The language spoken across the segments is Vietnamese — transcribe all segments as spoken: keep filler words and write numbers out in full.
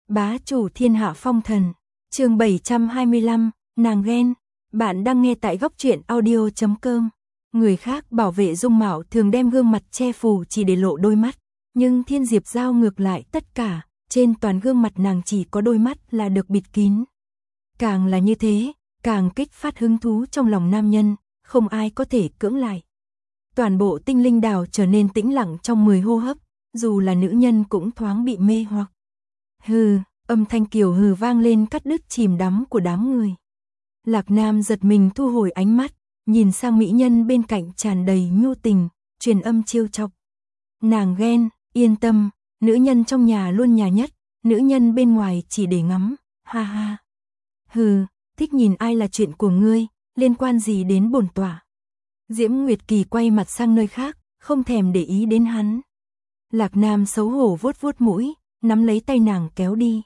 Bá chủ thiên hạ phong thần. Chương bảy trăm hai mươi lăm, nàng ghen. Bạn đang nghe tại góc truyện audio chấm com. Người khác bảo vệ dung mạo thường đem gương mặt che phủ chỉ để lộ đôi mắt, nhưng Thiên Diệp Giao ngược lại tất cả, trên toàn gương mặt nàng chỉ có đôi mắt là được bịt kín. Càng là như thế, càng kích phát hứng thú trong lòng nam nhân, không ai có thể cưỡng lại. Toàn bộ tinh linh đảo trở nên tĩnh lặng trong mười hô hấp, dù là nữ nhân cũng thoáng bị mê hoặc. Hừ, âm thanh kiều hừ vang lên cắt đứt chìm đắm của đám người. Lạc Nam giật mình thu hồi ánh mắt, nhìn sang mỹ nhân bên cạnh tràn đầy nhu tình, truyền âm trêu chọc. Nàng ghen, yên tâm, nữ nhân trong nhà luôn nhà nhất, nữ nhân bên ngoài chỉ để ngắm, ha ha. Hừ, thích nhìn ai là chuyện của ngươi, liên quan gì đến bổn tọa. Diễm Nguyệt Kỳ quay mặt sang nơi khác, không thèm để ý đến hắn. Lạc Nam xấu hổ vuốt vuốt mũi, nắm lấy tay nàng kéo đi.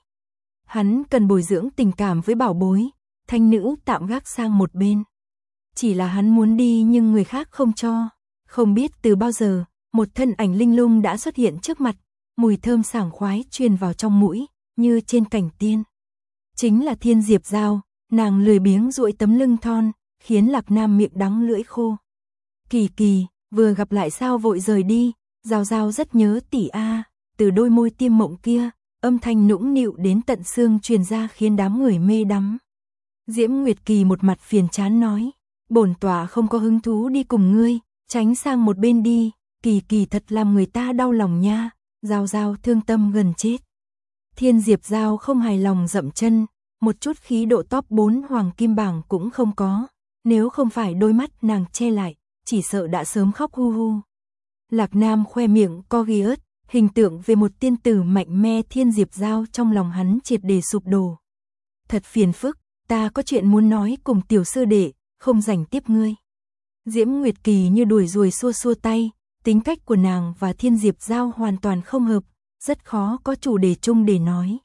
Hắn cần bồi dưỡng tình cảm với bảo bối, thanh nữ tạm gác sang một bên. Chỉ là hắn muốn đi nhưng người khác không cho. Không biết từ bao giờ, một thân ảnh linh lung đã xuất hiện trước mặt, mùi thơm sảng khoái truyền vào trong mũi, như trên cảnh tiên. Chính là Thiên Diệp Giao, nàng lười biếng duỗi tấm lưng thon, khiến Lạc Nam miệng đắng lưỡi khô. Kỳ Kỳ, vừa gặp lại sao vội rời đi, Giao Giao rất nhớ tỷ a. Từ đôi môi tiêm mộng kia, âm thanh nũng nịu đến tận xương truyền ra khiến đám người mê đắm. Diễm Nguyệt Kỳ một mặt phiền chán nói, bổn tọa không có hứng thú đi cùng ngươi, tránh sang một bên đi, Kỳ Kỳ thật làm người ta đau lòng nha, Giao Giao thương tâm gần chết. Thiên Diệp Giao không hài lòng dậm chân, một chút khí độ top bốn hoàng kim bảng cũng không có, nếu không phải đôi mắt nàng che lại, chỉ sợ đã sớm khóc hu hu. Lạc Nam khoe miệng co ghi ớt, hình tượng về một tiên tử mạnh mẽ Thiên Diệp Giao trong lòng hắn triệt để sụp đổ. Thật phiền phức, ta có chuyện muốn nói cùng tiểu sư đệ, không rảnh tiếp ngươi. Diễm Nguyệt Kỳ như đuổi ruồi xua xua tay, tính cách của nàng và Thiên Diệp Giao hoàn toàn không hợp, rất khó có chủ đề chung để nói.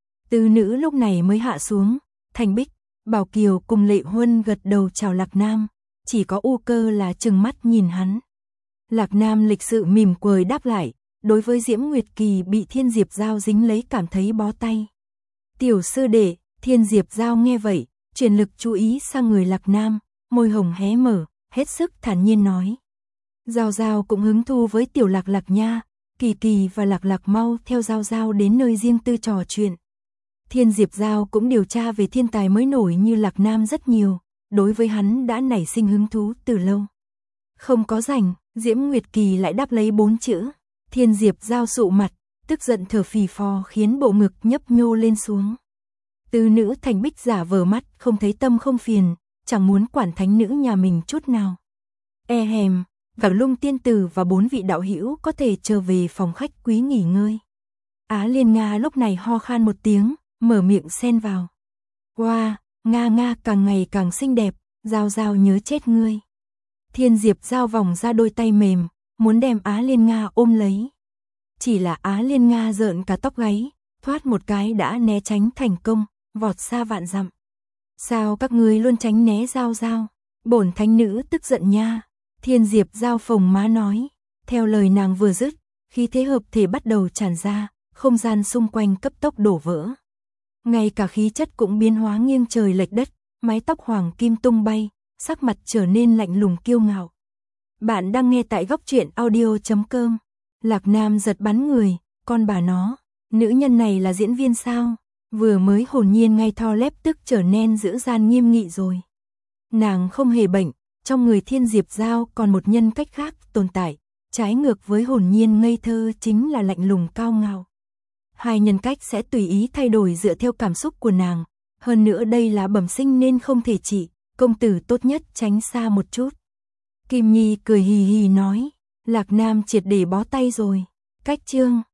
Tứ nữ lúc này mới hạ xuống, Thành Bích, Bảo Kiều cùng Lệ Huân gật đầu chào Lạc Nam, chỉ có U Cơ là trừng mắt nhìn hắn. Lạc Nam lịch sự mỉm cười đáp lại, đối với Diễm Nguyệt Kỳ bị Thiên Diệp Giao dính lấy cảm thấy bó tay. Tiểu sư đệ, Thiên Diệp Giao nghe vậy, chuyển lực chú ý sang người Lạc Nam, môi hồng hé mở, hết sức thản nhiên nói. Giao Giao cũng hứng thú với tiểu Lạc Lạc nha, Kỳ Kỳ và Lạc Lạc mau theo Giao Giao đến nơi riêng tư trò chuyện. Thiên Diệp Giao cũng điều tra về thiên tài mới nổi như Lạc Nam rất nhiều, đối với hắn đã nảy sinh hứng thú từ lâu. Không có rảnh, Diễm Nguyệt Kỳ lại đáp lấy bốn chữ. Thiên Diệp Giao sụ mặt, tức giận thở phì phò khiến bộ ngực nhấp nhô lên xuống. Tứ nữ Thành Bích giả vờ mắt, không thấy tâm không phiền, chẳng muốn quản thánh nữ nhà mình chút nào. E hèm, Vàng Lung tiên tử và bốn vị đạo hữu có thể trở về phòng khách quý nghỉ ngơi. Á Liên Nga lúc này ho khan một tiếng, mở miệng xen vào. Wow, Nga Nga càng ngày càng xinh đẹp, Giao Giao nhớ chết ngươi. Thiên Diệp Giao vòng ra đôi tay mềm, muốn đem Á Liên Nga ôm lấy. Chỉ là Á Liên Nga rợn cả tóc gáy, thoát một cái đã né tránh thành công, vọt xa vạn dặm. Sao các ngươi luôn tránh né Giao Giao? Bổn thánh nữ tức giận nha. Thiên Diệp Giao phồng má nói. Theo lời nàng vừa dứt, khí thế hợp thể bắt đầu tràn ra, không gian xung quanh cấp tốc đổ vỡ. Ngay cả khí chất cũng biến hóa nghiêng trời lệch đất, mái tóc hoàng kim tung bay, sắc mặt trở nên lạnh lùng kiêu ngạo. Bạn đang nghe tại góc truyện audio chấm com. Lạc Nam giật bắn người, con bà nó, nữ nhân này là diễn viên sao? Vừa mới hồn nhiên ngay thò lép tức trở nên dữ dằn nghiêm nghị rồi. Nàng không hề bệnh, trong người Thiên Diệp Giao còn một nhân cách khác tồn tại, trái ngược với hồn nhiên ngây thơ chính là lạnh lùng cao ngạo. Hai nhân cách sẽ tùy ý thay đổi dựa theo cảm xúc của nàng, hơn nữa đây là bẩm sinh nên không thể trị, công tử tốt nhất tránh xa một chút. Kim Nhi cười hì hì nói, Lạc Nam triệt để bó tay rồi. Cách chương